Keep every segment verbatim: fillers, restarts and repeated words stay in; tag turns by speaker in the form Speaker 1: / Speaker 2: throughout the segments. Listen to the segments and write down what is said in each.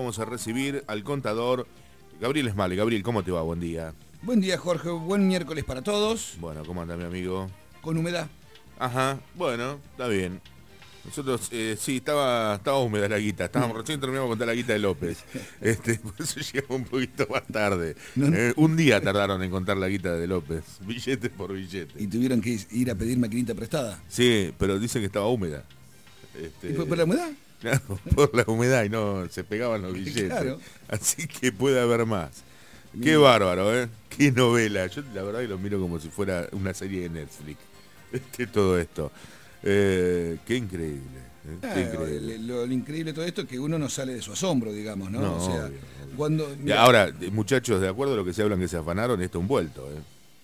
Speaker 1: vamos a recibir al contador Gabriel Smale. Gabriel, ¿cómo te va? Buen día.
Speaker 2: Buen día, Jorge. Buen miércoles para todos.
Speaker 1: Bueno, ¿cómo anda mi amigo?
Speaker 2: Con humedad.
Speaker 1: Ajá, bueno, está bien. Nosotros, eh, sí, estaba, estaba húmeda la guita. Estábamos recién terminamos de contar la guita de López. Este, por eso llegamos un poquito más tarde. No, no. Eh, un día tardaron en contar la guita de López, billete por billete.
Speaker 2: ¿Y tuvieron que ir a pedir maquinita prestada?
Speaker 1: Sí, pero dicen que estaba húmeda. Este,
Speaker 2: ¿Y por, por la humedad?
Speaker 1: Claro, por la humedad y no se pegaban los billetes. Claro. Así que puede haber más. Qué bárbaro, ¿eh? Qué novela. Yo la verdad que lo miro como si fuera una serie de Netflix. Este, todo esto. Eh, qué increíble. ¿eh?
Speaker 2: Ah,
Speaker 1: qué increíble.
Speaker 2: Lo, lo increíble de todo esto es que uno no sale de su asombro, digamos, ¿no?
Speaker 1: no
Speaker 2: o sea,
Speaker 1: obvio, obvio.
Speaker 2: Cuando, mira,
Speaker 1: ahora, muchachos, de acuerdo a lo que se hablan que se afanaron, esto es un vuelto, ¿eh?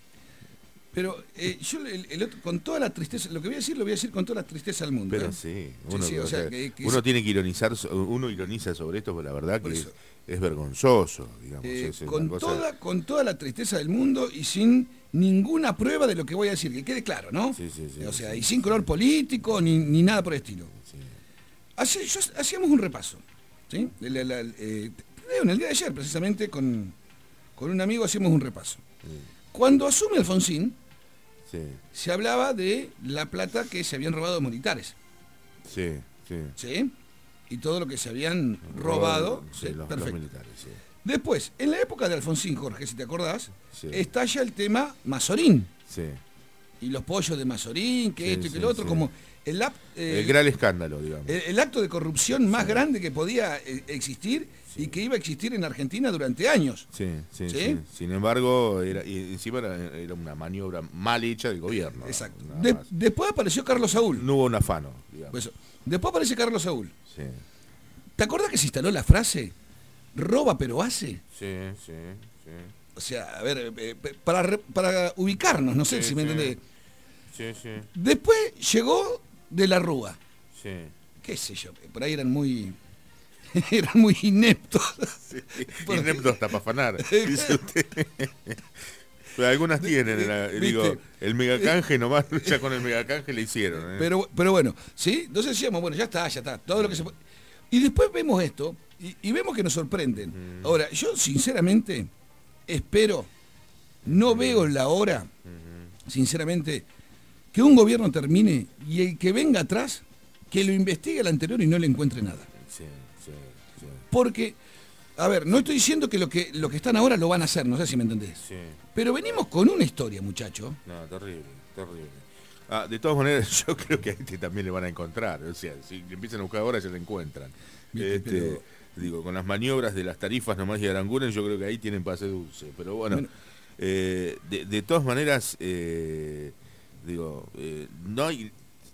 Speaker 2: Pero eh, yo el, el otro, con toda la tristeza, lo que voy a decir lo voy a decir con toda la tristeza del mundo.
Speaker 1: Pero
Speaker 2: ¿eh?
Speaker 1: sí, uno,
Speaker 2: sí, sí, o sea,
Speaker 1: o sea,
Speaker 2: que, que
Speaker 1: uno
Speaker 2: es,
Speaker 1: tiene que ironizar, uno ironiza sobre esto, porque la verdad que es, es vergonzoso, digamos.
Speaker 2: Eh,
Speaker 1: es
Speaker 2: con,
Speaker 1: cosa...
Speaker 2: toda, con toda la tristeza del mundo y sin ninguna prueba de lo que voy a decir, que quede claro, ¿no?
Speaker 1: Sí, sí, sí,
Speaker 2: o sea,
Speaker 1: sí,
Speaker 2: y
Speaker 1: sí,
Speaker 2: sin color político ni, ni nada por el estilo.
Speaker 1: Sí.
Speaker 2: Hace, yo, hacíamos un repaso, ¿sí? La, la, eh, en el día de ayer, precisamente, con, con un amigo hacíamos un repaso.
Speaker 1: Sí.
Speaker 2: Cuando asume Alfonsín,
Speaker 1: sí.
Speaker 2: se hablaba de la plata que se habían robado los militares.
Speaker 1: Sí, sí.
Speaker 2: ¿Sí? Y todo lo que se habían robado.
Speaker 1: Sí,
Speaker 2: sí,
Speaker 1: los,
Speaker 2: perfecto.
Speaker 1: los militares, sí.
Speaker 2: Después, en la época de Alfonsín, Jorge, si te acordás,
Speaker 1: Sí.
Speaker 2: estalla el tema Mazorín.
Speaker 1: Sí.
Speaker 2: Y los pollos de Mazorín, que
Speaker 1: Sí,
Speaker 2: esto y que
Speaker 1: sí,
Speaker 2: lo otro,
Speaker 1: sí.
Speaker 2: como el, eh,
Speaker 1: El gran escándalo, digamos.
Speaker 2: el, el acto de corrupción más
Speaker 1: Sí.
Speaker 2: grande que podía eh, existir
Speaker 1: Sí.
Speaker 2: y que iba a existir en Argentina durante años.
Speaker 1: Sí, sí,
Speaker 2: ¿Sí?
Speaker 1: sí. Sin embargo, era, y encima era, era una maniobra mal hecha del gobierno.
Speaker 2: Exacto.
Speaker 1: nada
Speaker 2: De-
Speaker 1: más.
Speaker 2: después apareció Carlos Saúl.
Speaker 1: No hubo un afano, digamos.
Speaker 2: Pues, después aparece Carlos Saúl.
Speaker 1: Sí,
Speaker 2: ¿Te acordás que se instaló la frase roba pero hace?
Speaker 1: sí, sí, sí.
Speaker 2: O sea, a ver, eh, para, re- para ubicarnos, no sé
Speaker 1: Sí,
Speaker 2: si me
Speaker 1: sí.
Speaker 2: entendés.
Speaker 1: Sí, sí,
Speaker 2: Después llegó de la Rúa.
Speaker 1: sí.
Speaker 2: Qué sé yo, por ahí eran muy eran muy ineptos.
Speaker 1: Sí.
Speaker 2: Porque-
Speaker 1: Inepto hasta para afanar, dice usted. Pero algunas tienen, la-
Speaker 2: ¿Viste?
Speaker 1: digo, el megacanje nomás, ya con el megacanje le hicieron. ¿eh?
Speaker 2: Pero, pero bueno, ¿sí? Entonces decíamos, bueno, ya está, ya está, todo lo que se puede. Y después vemos esto y, y vemos que nos sorprenden.
Speaker 1: Mm.
Speaker 2: Ahora, yo sinceramente espero, no veo la hora, sinceramente, que un gobierno termine y el que venga atrás, que lo investigue el anterior y no le encuentre nada.
Speaker 1: Sí, sí, sí.
Speaker 2: Porque, a ver, no estoy diciendo que lo que, lo que están ahora lo van a hacer, no sé si me entendés.
Speaker 1: Sí.
Speaker 2: Pero venimos con una historia, muchacho.
Speaker 1: No, terrible, terrible. Ah, de todas maneras, yo creo que a este también le van a encontrar. O sea, si le empiezan a buscar ahora, ya le encuentran.
Speaker 2: Viste,
Speaker 1: Este,
Speaker 2: pero-
Speaker 1: Digo, con las maniobras de las tarifas nomás y Aranguren, yo creo que ahí tienen pase dulce. Pero bueno,
Speaker 2: Bueno.
Speaker 1: eh, de, de todas maneras, eh, digo, eh, no hay,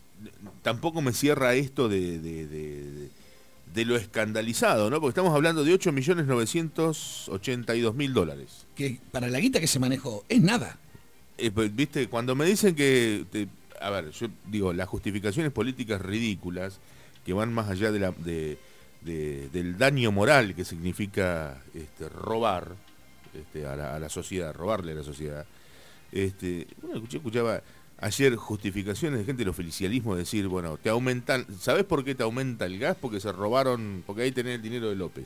Speaker 1: tampoco me cierra esto de, de, de, de, de lo escandalizado, ¿no? Porque estamos hablando de ocho millones novecientos ochenta y dos mil dólares.
Speaker 2: Que para la guita que se manejó es nada.
Speaker 1: Eh, pues, viste, cuando me dicen que, te- a ver, yo digo, las justificaciones políticas ridículas que van más allá de la, de, de- del daño moral que significa este, robar este, a, la, a la sociedad, robarle a la sociedad. Este, bueno, escuché, escuchaba ayer justificaciones de gente del oficialismo decir, bueno, te aumentan, ¿sabés por qué te aumenta el gas? Porque se robaron, porque ahí tenés el dinero de López.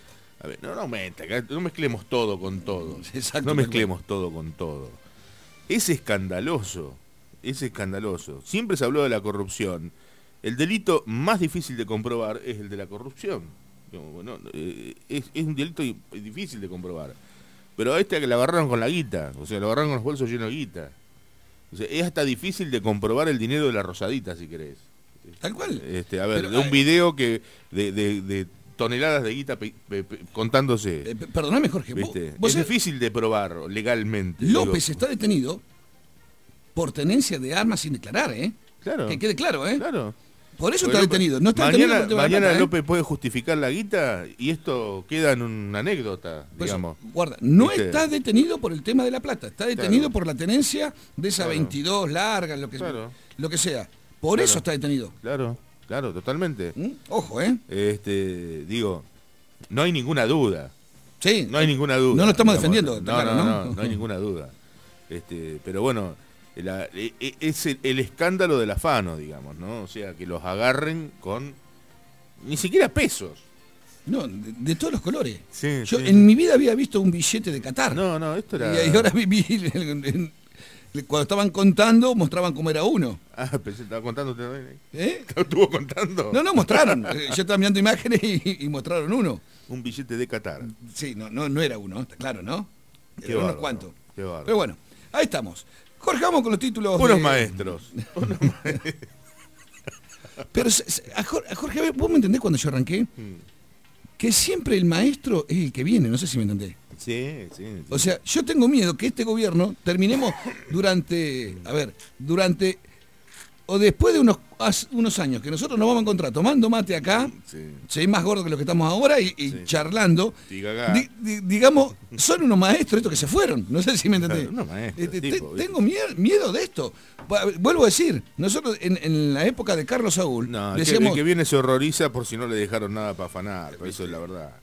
Speaker 1: A ver, no, no aumenta, no mezclemos todo con todo.
Speaker 2: Exacto,
Speaker 1: No mezclemos todo con todo. Es escandaloso, es escandaloso. Siempre se habló de la corrupción. El delito más difícil de comprobar es el de la corrupción. Digamos, bueno, eh, es, es un delito difícil de comprobar. Pero a este que lo agarraron con la guita, o sea, lo agarraron con los bolsos llenos de guita. O sea, es hasta difícil de comprobar el dinero de la Rosadita, si querés.
Speaker 2: Tal cual.
Speaker 1: Este, a ver,
Speaker 2: Pero,
Speaker 1: de un
Speaker 2: ay,
Speaker 1: video que de, de, de toneladas de guita pe, pe, pe, contándose.
Speaker 2: Eh, perdóname, Jorge. Vos,
Speaker 1: ¿Viste?
Speaker 2: vos
Speaker 1: Es
Speaker 2: sabés,
Speaker 1: difícil de probar legalmente.
Speaker 2: López
Speaker 1: digo.
Speaker 2: está detenido por tenencia de armas sin declarar, ¿eh?
Speaker 1: Claro.
Speaker 2: Que quede claro, ¿eh?
Speaker 1: Claro.
Speaker 2: Por eso
Speaker 1: Porque
Speaker 2: está
Speaker 1: López-
Speaker 2: detenido. No está
Speaker 1: mañana,
Speaker 2: detenido por el tema de la
Speaker 1: mañana
Speaker 2: plata, ¿eh?
Speaker 1: López puede justificar la guita y esto queda en una anécdota,
Speaker 2: Por eso,
Speaker 1: digamos.
Speaker 2: guarda, no
Speaker 1: ¿Viste?
Speaker 2: está detenido por el tema de la plata, está detenido
Speaker 1: Claro.
Speaker 2: por la tenencia de esa
Speaker 1: Claro.
Speaker 2: veintidós larga, lo que,
Speaker 1: Claro.
Speaker 2: lo que sea. Por
Speaker 1: Claro.
Speaker 2: eso está detenido.
Speaker 1: Claro, claro, totalmente.
Speaker 2: ¿Mm? Ojo, ¿eh?
Speaker 1: Este, digo, no hay ninguna duda.
Speaker 2: Sí.
Speaker 1: No hay ninguna duda.
Speaker 2: No lo estamos
Speaker 1: digamos.
Speaker 2: defendiendo, está
Speaker 1: No,
Speaker 2: claro,
Speaker 1: no,
Speaker 2: ¿no?
Speaker 1: no, no hay ninguna duda. Este, pero bueno, la- e- e- es el, el escándalo del afano, digamos, ¿no? O sea, que los agarren con ni siquiera pesos.
Speaker 2: No, de, de todos los colores.
Speaker 1: Sí,
Speaker 2: Yo
Speaker 1: sí.
Speaker 2: en mi vida había visto un billete de Qatar.
Speaker 1: No, no, esto era...
Speaker 2: Y, y ahora vi, vi en- en- cuando estaban contando, mostraban cómo era uno.
Speaker 1: Ah, pensé, estaba contando usted.
Speaker 2: ¿Eh?
Speaker 1: ¿Estuvo contando?
Speaker 2: No, no, mostraron. Eh, Yo estaba mirando imágenes y, y mostraron uno.
Speaker 1: Un billete de Qatar.
Speaker 2: Sí, no, no, no era uno, está claro, ¿no?
Speaker 1: Qué
Speaker 2: Era unos
Speaker 1: bárbaro,
Speaker 2: cuantos.
Speaker 1: qué bárbaro.
Speaker 2: Pero bueno, ahí estamos. Jorge, vamos con los títulos.
Speaker 1: Unos
Speaker 2: de-
Speaker 1: maestros. Unos maestros.
Speaker 2: Pero se- se- a Jor- a Jorge, a ver, ¿vos me entendés cuando yo arranqué? Que siempre el maestro es el que viene, no sé si me entendés.
Speaker 1: Sí, sí, sí.
Speaker 2: O sea, yo tengo miedo que este gobierno terminemos durante, a ver, durante, o después de unos, as- unos años que nosotros nos vamos a encontrar tomando mate acá,
Speaker 1: Sí.
Speaker 2: soy más gordo que lo que estamos ahora y, y
Speaker 1: Sí.
Speaker 2: charlando,
Speaker 1: Y gaga.
Speaker 2: di- di- digamos, son unos maestros estos que se fueron, no sé si me entendés.
Speaker 1: Claro, unos maestros,
Speaker 2: Este, te-
Speaker 1: tipo, ¿viste?
Speaker 2: tengo miedo, miedo de esto. Va- Vuelvo a decir, nosotros en, en la época de Carlos Saúl,
Speaker 1: No, el que,
Speaker 2: decíamos,
Speaker 1: el que viene se horroriza por si no le dejaron nada para afanar, pero eso es la verdad.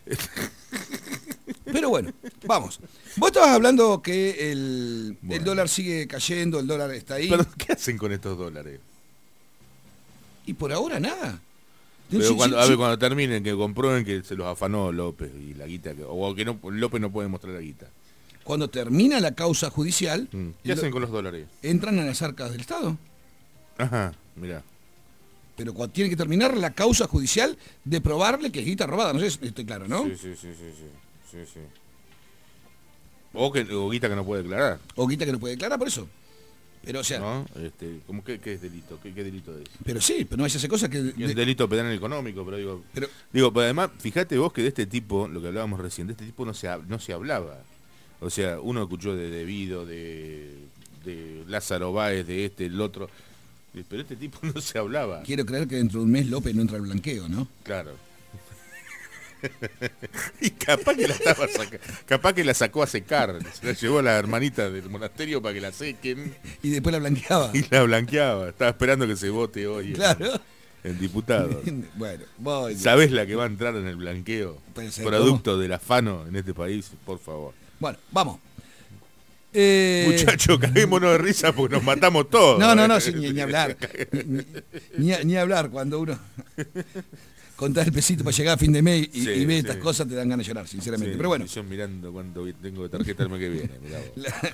Speaker 2: pero bueno, vamos. Vos estabas hablando que el,
Speaker 1: Bueno.
Speaker 2: el dólar sigue cayendo, el dólar está ahí.
Speaker 1: Pero, ¿qué hacen con estos dólares?
Speaker 2: Y por ahora nada.
Speaker 1: Pero
Speaker 2: Sí,
Speaker 1: cuando,
Speaker 2: sí,
Speaker 1: a
Speaker 2: sí.
Speaker 1: ver, cuando terminen, que comprueben que se los afanó López y la guita, que, o que no, López no puede mostrar la guita.
Speaker 2: Cuando termina la causa judicial,
Speaker 1: Mm. ¿Qué
Speaker 2: lo-
Speaker 1: hacen con los dólares?
Speaker 2: entran a las arcas del Estado.
Speaker 1: Ajá, mirá.
Speaker 2: Pero cuando tiene que terminar la causa judicial de probarle que es guita robada. No sé si estoy claro, ¿no?
Speaker 1: Sí, sí, sí, sí, sí, sí, sí. O, que, o guita que no puede declarar,
Speaker 2: O guita que no puede declarar por eso. Pero, o sea,
Speaker 1: ¿no? Este, ¿cómo que, qué es delito? ¿Qué, qué delito es?
Speaker 2: pero sí, pero no vaya a hacer cosas que...
Speaker 1: Y un
Speaker 2: de-
Speaker 1: delito penal económico, pero digo...
Speaker 2: pero,
Speaker 1: Digo, pero además, fíjate vos que de este tipo, lo que hablábamos recién, de este tipo no se, hab- no se hablaba. O sea, uno escuchó de Debido, de, de Lázaro Báez, de este, el otro, pero este tipo no se hablaba.
Speaker 2: quiero creer que dentro de un mes López no entra al blanqueo, ¿no?
Speaker 1: Claro. Y capaz que la estaba saca- capaz que la sacó a secar, se la llevó a la hermanita del monasterio para que la sequen
Speaker 2: Y después la blanqueaba.
Speaker 1: y la blanqueaba. Estaba esperando que se vote hoy en-
Speaker 2: Claro.
Speaker 1: en diputados.
Speaker 2: Bueno, voy.
Speaker 1: ¿Sabés la que va a entrar en el blanqueo?
Speaker 2: Puede ser,
Speaker 1: Producto del afano en este país, por favor.
Speaker 2: Bueno, vamos. Eh,
Speaker 1: Muchachos, caguémonos de risa porque nos matamos todos.
Speaker 2: No, no, no, sí, ni, ni hablar. Ni, ni- ni hablar cuando uno contás el pesito para llegar a fin de mes y,
Speaker 1: Sí,
Speaker 2: y ve
Speaker 1: sí.
Speaker 2: estas cosas, te dan ganas de llorar, sinceramente.
Speaker 1: Sí,
Speaker 2: Pero bueno,
Speaker 1: y yo mirando cuánto tengo de tarjeta el mes que viene. Mirá vos.
Speaker 2: la,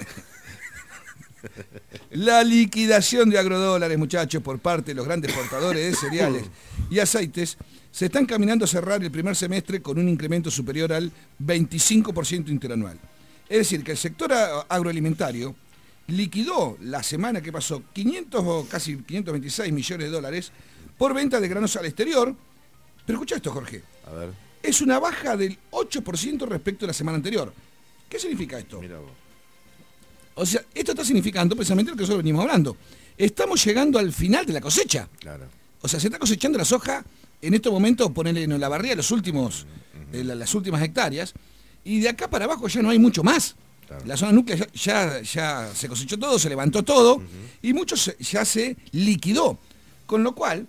Speaker 2: la liquidación de agrodólares, muchachos, por parte de los grandes portadores de cereales y aceites, se están caminando a cerrar el primer semestre con un incremento superior al veinticinco por ciento interanual. Es decir, que el sector a- agroalimentario liquidó la semana que pasó quinientos o casi quinientos veintiséis millones de dólares por venta de granos al exterior. Pero escucha esto, Jorge.
Speaker 1: A ver,
Speaker 2: Es una baja del ocho por ciento respecto a la semana anterior. ¿Qué significa esto?
Speaker 1: mira vos.
Speaker 2: O sea, esto está significando precisamente lo que nosotros venimos hablando. Estamos llegando al final de la cosecha.
Speaker 1: Claro.
Speaker 2: O sea, se está cosechando la soja en estos momentos, ponerle en la barriga los últimos, eh, la- las últimas hectáreas, y de acá para abajo ya no hay mucho más.
Speaker 1: Claro.
Speaker 2: La zona núclea ya, ya, ya se cosechó todo, se levantó todo, y mucho se- ya se liquidó. Con lo cual,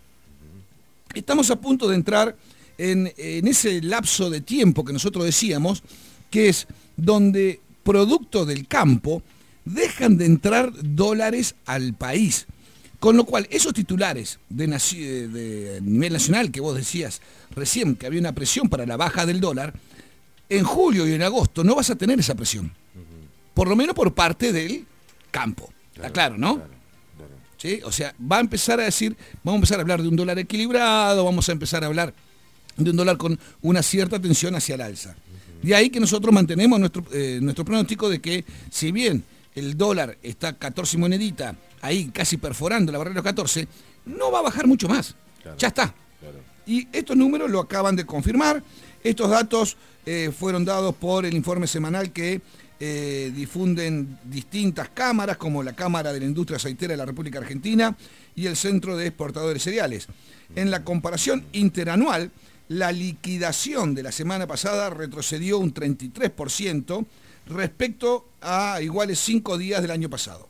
Speaker 2: estamos a punto de entrar en, en ese lapso de tiempo que nosotros decíamos, que es donde producto del campo dejan de entrar dólares al país. Con lo cual, esos titulares de, naci- de nivel nacional que vos decías recién, que había una presión para la baja del dólar, en julio y en agosto no vas a tener esa presión. Por lo menos por parte del campo. Está claro, ¿no?
Speaker 1: Claro, claro.
Speaker 2: ¿Sí? O sea, va a empezar a decir, vamos a empezar a hablar de un dólar equilibrado, vamos a empezar a hablar de un dólar con una cierta tensión hacia el alza. De ahí que nosotros mantenemos nuestro, eh, nuestro pronóstico de que si bien el dólar está catorce monedita, ahí casi perforando la barrera de los catorce, no va a bajar mucho más.
Speaker 1: Claro.
Speaker 2: Ya está.
Speaker 1: Claro.
Speaker 2: Y estos números lo acaban de confirmar. Estos datos eh, fueron dados por el informe semanal que eh, difunden distintas cámaras, como la Cámara de la Industria Aceitera de la República Argentina y el Centro de Exportadores Cereales. En la comparación interanual, la liquidación de la semana pasada retrocedió un treinta y tres por ciento respecto a iguales cinco días del año pasado.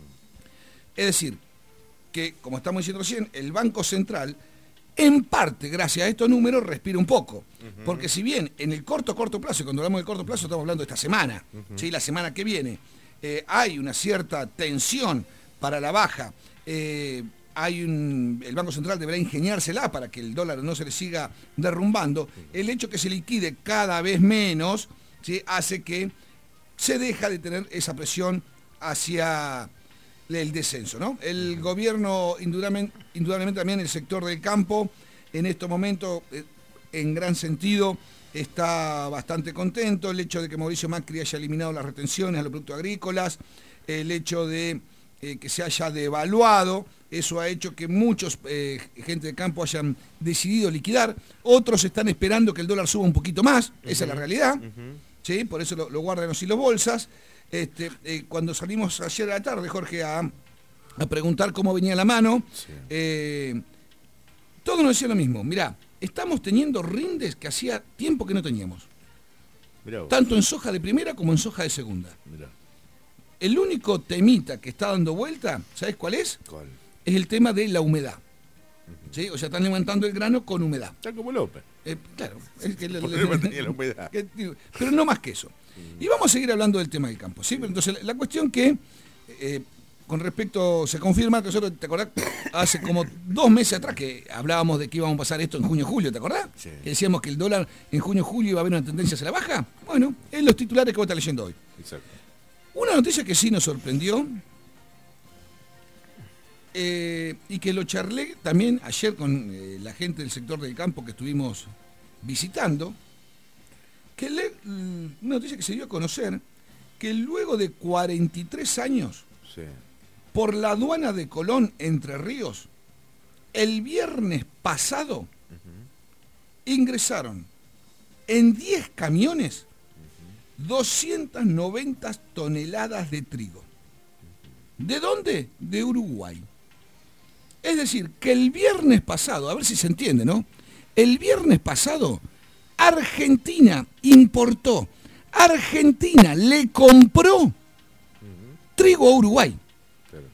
Speaker 2: Es decir, que, como estamos diciendo recién, el Banco Central, en parte, gracias a estos números, respira un poco. Uh-huh. Porque si bien en el corto, corto plazo, y cuando hablamos del corto plazo estamos hablando de esta semana, uh-huh. ¿sí? La semana que viene, eh, hay una cierta tensión para la baja, eh, hay un, el Banco Central deberá ingeniársela para que el dólar no se le siga derrumbando. El hecho que se liquide cada vez menos, ¿sí?, hace que se deja de tener esa presión hacia el descenso, ¿no? El gobierno, indudablemente, indudablemente también el sector del campo, en estos momentos, en gran sentido, está bastante contento. El hecho de que Mauricio Macri haya eliminado las retenciones a los productos agrícolas, el hecho de eh, que se haya devaluado, eso ha hecho que muchos eh, gente de campo hayan decidido liquidar. Otros están esperando que el dólar suba un poquito más, uh-huh. Esa es la realidad, uh-huh. ¿Sí? Por eso lo, lo guardan los hilos bolsas. Este, eh, cuando salimos ayer a la tarde, Jorge, a, a preguntar cómo venía la mano, sí. eh, todos nos decían lo mismo. Mirá, estamos teniendo rindes que hacía tiempo que no teníamos. Tanto en soja de primera como en soja de segunda. Mirá. El único temita que está dando vuelta, ¿sabes cuál es? ¿Cuál? Es el tema de la humedad. Uh-huh. ¿Sí? O sea, están levantando el grano con humedad.
Speaker 1: Está como López.
Speaker 2: Eh, claro. Es que
Speaker 1: le, le, le, tenía la humedad.
Speaker 2: Que, pero no más que eso. Uh-huh. Y vamos a seguir hablando del tema del campo. ¿Sí? Pero entonces, la, la cuestión que, eh, con respecto, se confirma que nosotros, ¿te acordás? Hace como dos meses atrás que hablábamos de que íbamos a pasar esto en junio-julio, ¿te acordás? Sí. Que decíamos que el dólar en junio-julio iba a haber una tendencia hacia la baja. Bueno, es los titulares que vos estás leyendo hoy. Exacto. Una noticia que sí nos sorprendió, eh, y que lo charlé también ayer con eh, la gente del sector del campo que estuvimos visitando, que le, una noticia que se dio a conocer, que luego de cuarenta y tres años, sí, por la aduana de Colón, Entre Ríos, el viernes pasado, uh-huh, ingresaron en diez camiones doscientas noventa toneladas de trigo. ¿De dónde? De Uruguay. Es decir, que el viernes pasado, a ver si se entiende, ¿no? El viernes pasado, Argentina importó, Argentina le compró uh-huh. trigo a Uruguay. Claro.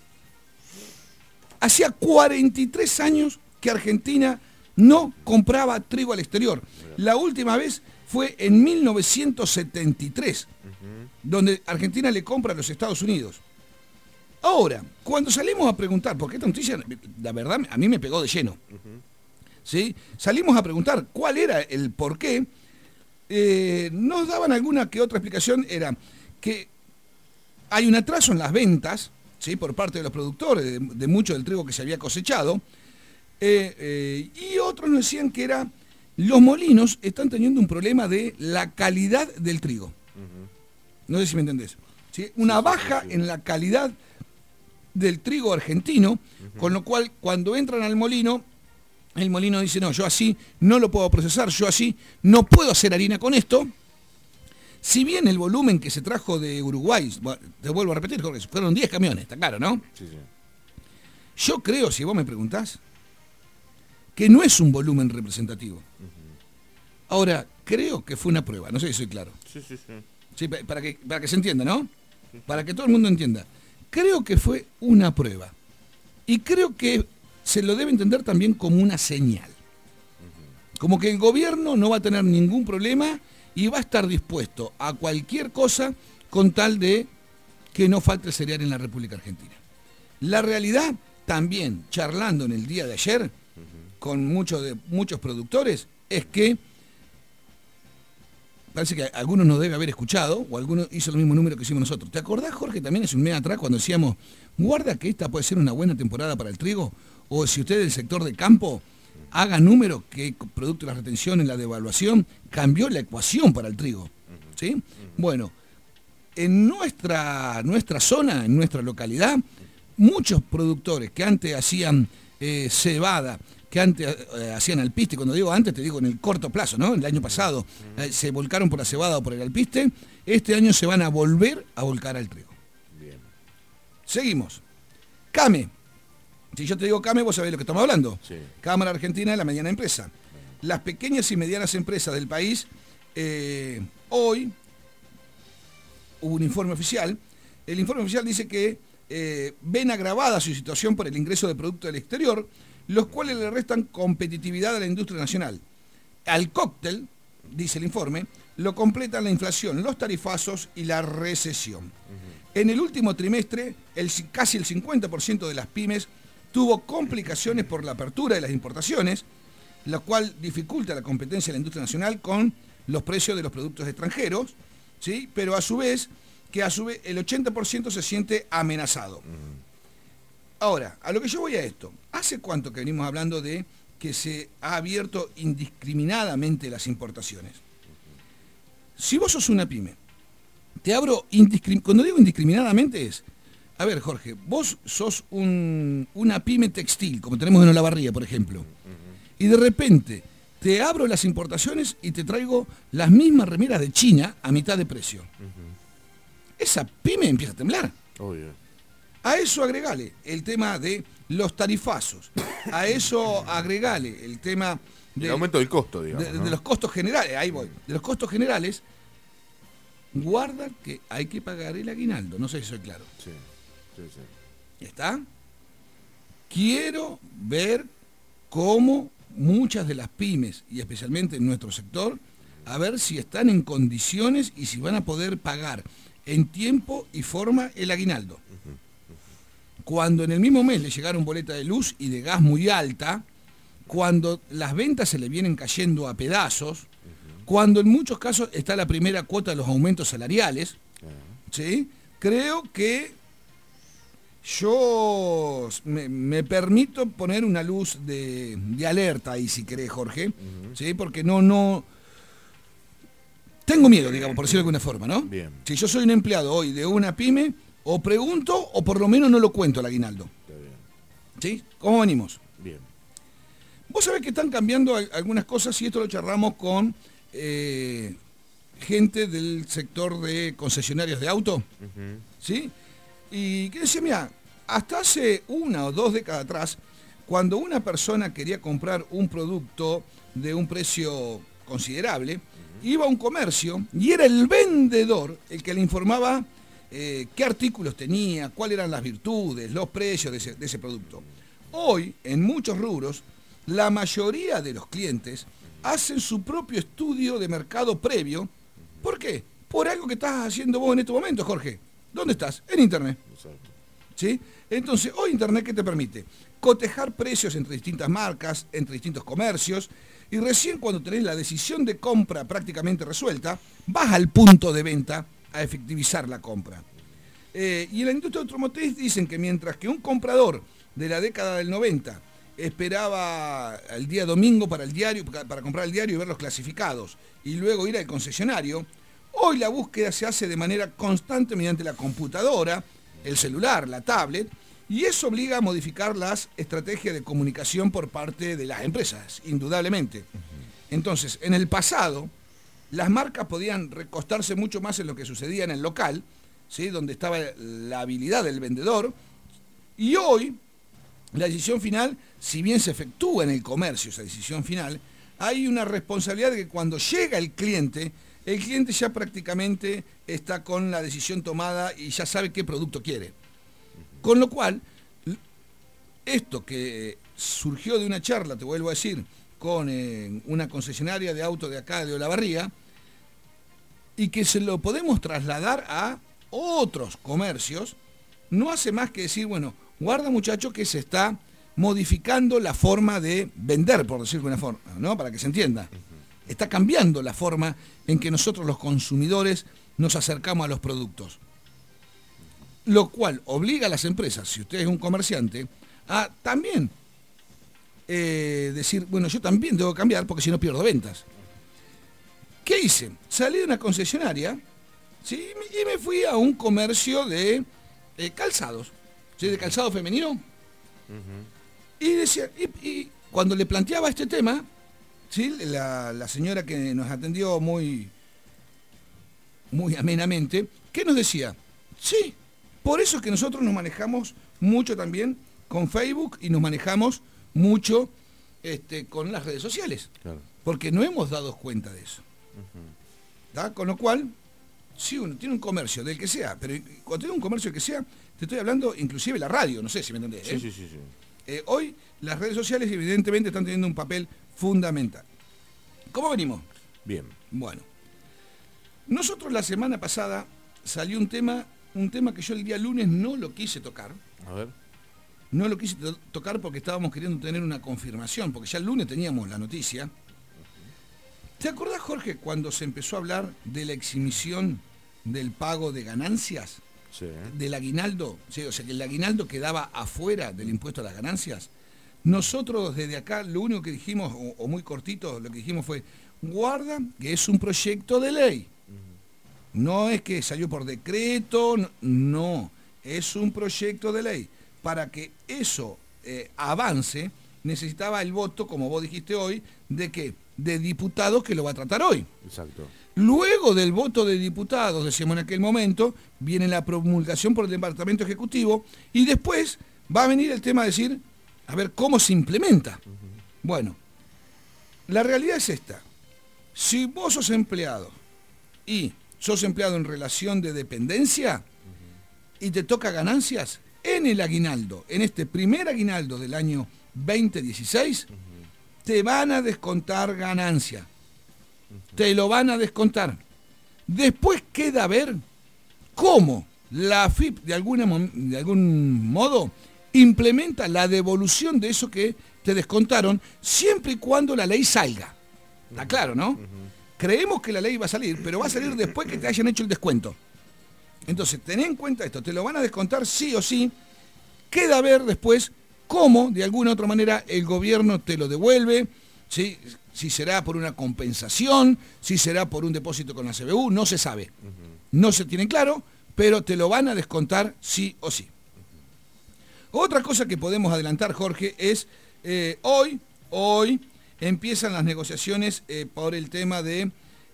Speaker 2: Hacía cuarenta y tres años que Argentina no compraba trigo al exterior. Claro. La última vez fue en mil novecientos setenta y tres, uh-huh, donde Argentina le compra a los Estados Unidos. Ahora, cuando salimos a preguntar, porque esta noticia, la verdad, a mí me pegó de lleno, uh-huh, ¿sí? Salimos a preguntar cuál era el porqué, eh, nos daban alguna que otra explicación, era que hay un atraso en las ventas, ¿sí?, por parte de los productores, de, de mucho del trigo que se había cosechado, eh, eh, y otros nos decían que era... Los molinos están teniendo un problema de la calidad del trigo. Uh-huh. No sé si me entendés. ¿Sí? Una sí, baja sí, sí. en la calidad del trigo argentino, uh-huh, con lo cual cuando entran al molino, el molino dice, no, yo así no lo puedo procesar, yo así no puedo hacer harina con esto. Si bien el volumen que se trajo de Uruguay, bueno, te vuelvo a repetir, Jorge, fueron diez camiones, está claro, ¿no? Sí, sí. Yo creo, si vos me preguntás, que no es un volumen representativo. Uh-huh. Ahora, creo que fue una prueba, no sé si soy claro. Sí, sí, sí. Sí, para que, para que se entienda, ¿no? Sí. Para que todo el mundo entienda. Creo que fue una prueba. Y creo que se lo debe entender también como una señal. Uh-huh. Como que el gobierno no va a tener ningún problema y va a estar dispuesto a cualquier cosa con tal de que no falte el cereal en la República Argentina. La realidad, también, charlando en el día de ayer, con muchos de muchos productores, es que parece que algunos nos debe haber escuchado, o algunos hizo el mismo número que hicimos nosotros. ¿Te acordás, Jorge, también hace un mes atrás cuando decíamos, guarda que esta puede ser una buena temporada para el trigo? O si usted del sector de campo haga números que producto de la retención en la devaluación cambió la ecuación para el trigo. ¿Sí? Bueno, en nuestra, nuestra zona, en nuestra localidad, muchos productores que antes hacían eh, cebada, que antes eh, hacían alpiste, cuando digo antes te digo en el corto plazo, ¿no? El año pasado eh, se volcaron por la cebada o por el alpiste, este año se van a volver a volcar al trigo. Bien. Seguimos. CAME. Si yo te digo CAME, vos sabés de lo que estamos hablando. Sí. Cámara Argentina de la Mediana Empresa. Bien. Las pequeñas y medianas empresas del país, eh, hoy hubo un informe oficial. El informe oficial dice que eh, ven agravada su situación por el ingreso de productos del exterior, los cuales le restan competitividad a la industria nacional. Al cóctel, dice el informe, lo completan la inflación, los tarifazos y la recesión. Uh-huh. En el último trimestre, el, casi el cincuenta por ciento de las pymes tuvo complicaciones por la apertura de las importaciones, lo cual dificulta la competencia de la industria nacional con los precios de los productos extranjeros, ¿sí? Pero a su vez, que a su vez el ochenta por ciento se siente amenazado. Ahora, a lo que yo voy a esto, ¿hace cuánto que venimos hablando de que se ha abierto indiscriminadamente las importaciones? Si vos sos una pyme, te abro, indiscrim- cuando digo indiscriminadamente es, a ver Jorge, vos sos un, una pyme textil, como tenemos en Olavarría, por ejemplo, y de repente te abro las importaciones y te traigo las mismas remeras de China a mitad de precio. Esa pyme empieza a temblar.
Speaker 1: Obvio.
Speaker 2: A eso agregale el tema de los tarifazos, a eso agregale el tema de,
Speaker 1: el aumento del costo, digamos,
Speaker 2: de,
Speaker 1: ¿no?
Speaker 2: de los costos generales, ahí voy, de los costos generales, guarda que hay que pagar el aguinaldo, no sé si soy claro.
Speaker 1: Sí, sí, sí.
Speaker 2: ¿Está? Quiero ver cómo muchas de las pymes, y especialmente en nuestro sector, a ver si están en condiciones y si van a poder pagar en tiempo y forma el aguinaldo. Cuando en el mismo mes le llegaron boleta de luz y de gas muy alta, cuando las ventas se le vienen cayendo a pedazos, cuando en muchos casos está la primera cuota de los aumentos salariales, ¿sí? Creo que yo me, me permito poner una luz de, de alerta ahí, si querés, Jorge, uh-huh. ¿sí? Porque no, no... Tengo miedo, digamos, por decirlo de alguna forma, ¿no?
Speaker 1: Bien.
Speaker 2: Si yo soy un empleado hoy de una pyme, o pregunto o por lo menos no lo cuento el aguinaldo.
Speaker 1: Está bien.
Speaker 2: ¿Sí? ¿Cómo venimos?
Speaker 1: Bien.
Speaker 2: Vos sabés que están cambiando algunas cosas y esto lo charlamos con eh, gente del sector de concesionarios de auto, uh-huh. ¿sí? Y que decía, mira, hasta hace una o dos décadas atrás, cuando una persona quería comprar un producto de un precio considerable, uh-huh. iba a un comercio y era el vendedor el que le informaba eh, qué artículos tenía, cuáles eran las virtudes, los precios de ese, de ese producto. Hoy, en muchos rubros, la mayoría de los clientes hacen su propio estudio de mercado previo. ¿Por qué? Por algo que estás haciendo vos en este momento, Jorge. ¿Dónde estás? En Internet. Exacto. ¿Sí? Entonces, hoy Internet, ¿qué te permite? Cotejar precios entre distintas marcas, entre distintos comercios, y recién cuando tenés la decisión de compra prácticamente resuelta, vas al punto de venta a efectivizar la compra. Eh, y en la industria automotriz dicen que mientras que un comprador de la década del noventa esperaba el día domingo para el diario, para comprar el diario y ver los clasificados, y luego ir al concesionario, hoy la búsqueda se hace de manera constante mediante la computadora, el celular, la tablet, y eso obliga a modificar las estrategias de comunicación por parte de las empresas, indudablemente. Entonces, en el pasado, las marcas podían recostarse mucho más en lo que sucedía en el local, ¿sí? Donde estaba la habilidad del vendedor, y hoy la decisión final, si bien se efectúa en el comercio esa decisión final, hay una responsabilidad de que cuando llega el cliente, el cliente ya prácticamente está con la decisión tomada y ya sabe qué producto quiere. Con lo cual, esto que surgió de una charla, te vuelvo a decir, con eh, una concesionaria de auto de acá de Olavarría, y que se lo podemos trasladar a otros comercios, no hace más que decir, bueno, guarda muchacho que se está modificando la forma de vender, por decirlo de una forma, ¿no? Para que se entienda. Está cambiando la forma en que nosotros los consumidores nos acercamos a los productos. Lo cual obliga a las empresas, si usted es un comerciante, a también eh, decir, bueno, yo también debo cambiar porque si no pierdo ventas. ¿Qué hice? Salí de una concesionaria, ¿sí? Y me fui a un comercio de eh, calzados, ¿sí? De calzado femenino. Uh-huh. Y decía, y, y cuando le planteaba este tema, ¿sí? La, la señora que nos atendió muy, muy amenamente, ¿qué nos decía? Sí, por eso es que nosotros nos manejamos mucho también con Facebook y nos manejamos mucho este, con las redes sociales. Claro. Porque no hemos dado cuenta de eso. Uh-huh. Con lo cual, si uno tiene un comercio, del que sea, pero cuando tiene un comercio que sea, te estoy hablando inclusive la radio, no sé si me entendés. ¿eh?
Speaker 1: Sí, sí, sí, sí.
Speaker 2: Eh, hoy las redes sociales evidentemente están teniendo un papel fundamental. ¿Cómo venimos?
Speaker 1: Bien.
Speaker 2: Bueno, nosotros la semana pasada salió un tema, un tema que yo el día lunes no lo quise tocar.
Speaker 1: A ver.
Speaker 2: no lo quise to- tocar porque estábamos queriendo tener una confirmación, porque ya el lunes teníamos la noticia. ¿Te acordás, Jorge, cuando se empezó a hablar de la exhibición del pago de ganancias?
Speaker 1: Sí.
Speaker 2: Del aguinaldo, sí, o sea, que el aguinaldo quedaba afuera del impuesto a las ganancias. Nosotros desde acá lo único que dijimos, o, o muy cortito, lo que dijimos fue, guarda que es un proyecto de ley. No es que salió por decreto, no, no, es un proyecto de ley. Para que eso eh, avance, necesitaba el voto, como vos dijiste hoy, ¿de qué? De diputados que lo va a tratar hoy.
Speaker 1: Exacto.
Speaker 2: Luego del voto de diputados, decíamos en aquel momento, viene la promulgación por el Departamento Ejecutivo y después va a venir el tema de decir, a ver, ¿cómo se implementa? Uh-huh. Bueno, la realidad es esta. Si vos sos empleado y sos empleado en relación de dependencia uh-huh. y te toca ganancias, en el aguinaldo, en este primer aguinaldo del año veinte dieciséis, uh-huh. te van a descontar ganancia. Uh-huh. Te lo van a descontar. Después queda ver cómo la A F I P de, alguna, de algún modo implementa la devolución de eso que te descontaron, siempre y cuando la ley salga. Está claro, ¿no? Uh-huh. Creemos que la ley va a salir, pero va a salir después que te hayan hecho el descuento. Entonces, ten en cuenta esto, te lo van a descontar sí o sí, queda ver después cómo, de alguna u otra manera, el gobierno te lo devuelve, ¿sí? Si será por una compensación, si será por un depósito con la C B U, no se sabe. Uh-huh. No se tiene claro, pero te lo van a descontar sí o sí. Uh-huh. Otra cosa que podemos adelantar, Jorge, es eh, hoy, hoy empiezan las negociaciones eh, por el tema de...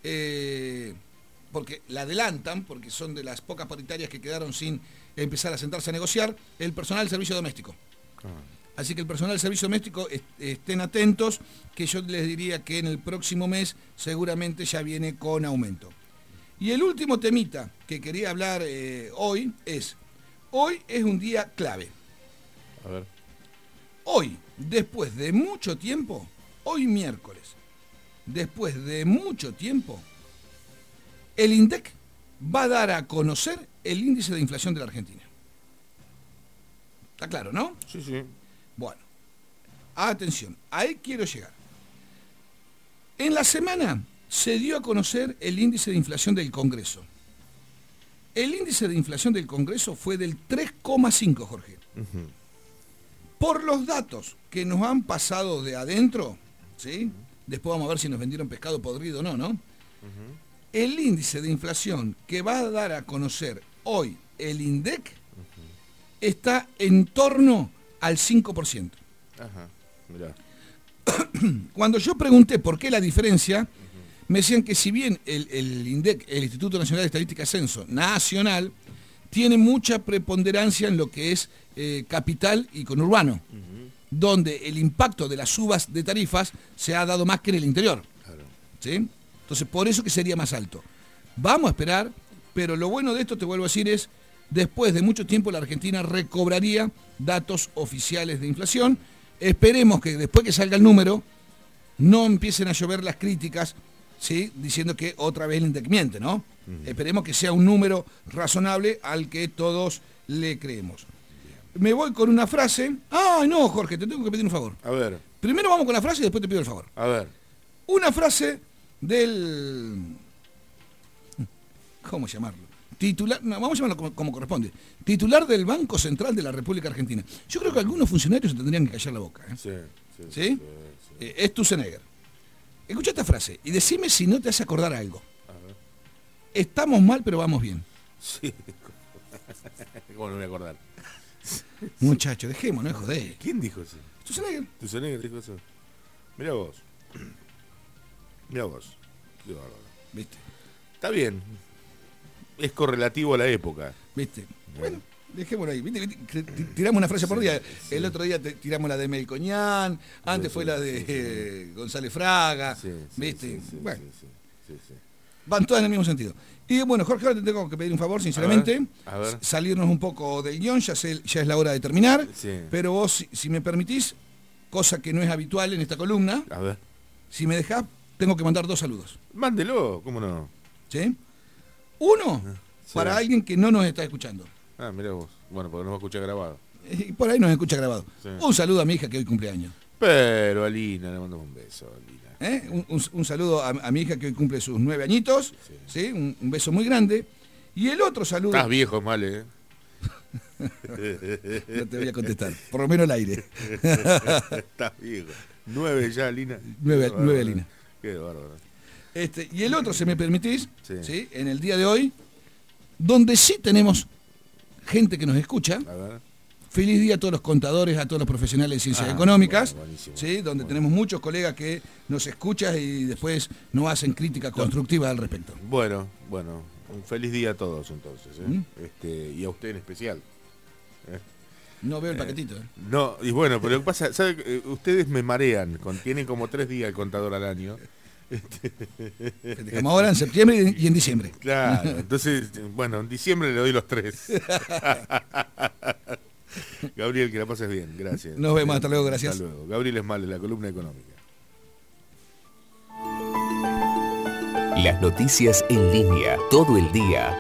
Speaker 2: Eh, porque la adelantan, porque son de las pocas paritarias que quedaron sin empezar a sentarse a negociar, el personal del servicio doméstico. Ah. Así que el personal del servicio doméstico est- estén atentos, que yo les diría que en el próximo mes seguramente ya viene con aumento. Y el último temita que quería hablar eh, hoy es, hoy es un día clave.
Speaker 1: A ver.
Speaker 2: Hoy, después de mucho tiempo, hoy miércoles, después de mucho tiempo, el INDEC va a dar a conocer el índice de inflación de la Argentina. ¿Está claro, no?
Speaker 1: Sí, sí.
Speaker 2: Bueno, atención, ahí quiero llegar. En la semana se dio a conocer el índice de inflación del Congreso. El índice de inflación del Congreso fue del tres coma cinco, Jorge. Uh-huh. Por los datos que nos han pasado de adentro, ¿sí? Uh-huh. Después vamos a ver si nos vendieron pescado podrido o no, ¿no? Uh-huh. El índice de inflación que va a dar a conocer hoy el INDEC uh-huh. está en torno al cinco por ciento.
Speaker 1: Ajá, mirá.
Speaker 2: Cuando yo pregunté por qué la diferencia, uh-huh. me decían que si bien el, el INDEC, el Instituto Nacional de Estadística y Censo Nacional, tiene mucha preponderancia en lo que es eh, capital y conurbano, uh-huh. donde el impacto de las subas de tarifas se ha dado más que en el interior. Claro. ¿Sí? Entonces, por eso que sería más alto. Vamos a esperar, pero lo bueno de esto, te vuelvo a decir, es después de mucho tiempo la Argentina recobraría datos oficiales de inflación. Esperemos que después que salga el número, no empiecen a llover las críticas, ¿sí? Diciendo que otra vez el INDEC miente, ¿no? Uh-huh. Esperemos que sea un número razonable al que todos le creemos. Me voy con una frase. ¡Ah, no, Jorge! Te tengo que pedir un favor.
Speaker 1: A ver.
Speaker 2: Primero vamos con la frase y después te pido el favor.
Speaker 1: A ver.
Speaker 2: Una frase del... ¿Cómo llamarlo? Titular, no, vamos a llamarlo como, como corresponde. Titular del Banco Central de la República Argentina. Yo creo que algunos funcionarios se tendrían que callar la boca. ¿eh?
Speaker 1: Sí, sí,
Speaker 2: ¿Sí?
Speaker 1: sí, sí.
Speaker 2: Eh, es Sturzenegger. Escucha esta frase y decime si no te hace acordar algo.
Speaker 1: A ver.
Speaker 2: Estamos mal, pero vamos bien.
Speaker 1: Sí. ¿Cómo no me voy a acordar?
Speaker 2: Muchacho, dejémonos, no joder.
Speaker 1: ¿Quién dijo eso?
Speaker 2: Sturzenegger.
Speaker 1: Sturzenegger dijo eso. Mirá vos. Mirá vos. Qué bárbaro.
Speaker 2: ¿Viste?
Speaker 1: Está bien. Es correlativo a la época.
Speaker 2: ¿Viste? Bueno, dejémoslo ahí. ¿Viste? ¿Viste? Tiramos una frase por día. Sí. El otro día te, tiramos la de Melcoñán, antes sí, fue sí, la de sí, eh, sí. González Fraga. Sí, sí, ¿viste?
Speaker 1: Sí, sí,
Speaker 2: bueno.
Speaker 1: Sí, sí, sí.
Speaker 2: Van todas en el mismo sentido. Y bueno, Jorge, ahora te tengo que pedir un favor, sinceramente.
Speaker 1: A ver, a ver.
Speaker 2: Salirnos un poco del guión, ya, sé, ya es la hora de terminar.
Speaker 1: Sí.
Speaker 2: Pero vos, si, si me permitís, cosa que no es habitual en esta columna,
Speaker 1: a ver.
Speaker 2: Si me dejás, tengo que mandar dos saludos.
Speaker 1: Mándelo, ¿cómo no?
Speaker 2: ¿Sí? Uno, sí. Para alguien que no nos está escuchando.
Speaker 1: Ah, mirá vos. Bueno, porque nos va a escuchar grabado.
Speaker 2: Y por ahí nos escucha grabado.
Speaker 1: Sí.
Speaker 2: Un saludo a mi hija que hoy cumpleaños.
Speaker 1: Pero Alina, le mandamos un beso, Alina.
Speaker 2: ¿Eh? Un, un, un saludo a, a mi hija que hoy cumple sus nueve añitos.
Speaker 1: Sí.
Speaker 2: ¿Sí? Un, un beso muy grande. Y el otro saludo...
Speaker 1: Estás viejo, Male, ¿eh?
Speaker 2: No te voy a contestar, por lo menos al aire.
Speaker 1: Estás viejo. Nueve ya, Alina.
Speaker 2: Nueve,
Speaker 1: Qué
Speaker 2: nueve
Speaker 1: bárbaro.
Speaker 2: Alina.
Speaker 1: Qué bárbaro.
Speaker 2: Este, y el otro, si me permitís,
Speaker 1: Sí.
Speaker 2: ¿sí? En el día de hoy, donde sí tenemos gente que nos escucha.
Speaker 1: A ver.
Speaker 2: Feliz día a todos los contadores, a todos los profesionales de ciencias
Speaker 1: Ah,
Speaker 2: económicas,
Speaker 1: bueno, buenísimo.
Speaker 2: ¿sí? Donde
Speaker 1: Bueno.
Speaker 2: tenemos muchos colegas que nos escuchan y después nos hacen críticas constructivas al respecto.
Speaker 1: Bueno, bueno. Un feliz día a todos entonces. ¿eh?
Speaker 2: ¿Mm?
Speaker 1: Este, y a usted en especial. ¿eh?
Speaker 2: No veo el paquetito. ¿eh?
Speaker 1: No, y bueno, pero lo que pasa, ¿sabe? Eh, Ustedes me marean, con, tienen como tres días el contador al año.
Speaker 2: Festejamos ahora en septiembre y en diciembre.
Speaker 1: Claro, entonces, bueno, en diciembre le doy los tres. Gabriel, que la pases bien, gracias.
Speaker 2: Nos vemos, hasta luego, gracias.
Speaker 1: Hasta luego. Gabriel Esmales, la columna económica.
Speaker 3: Las noticias en línea, todo el día.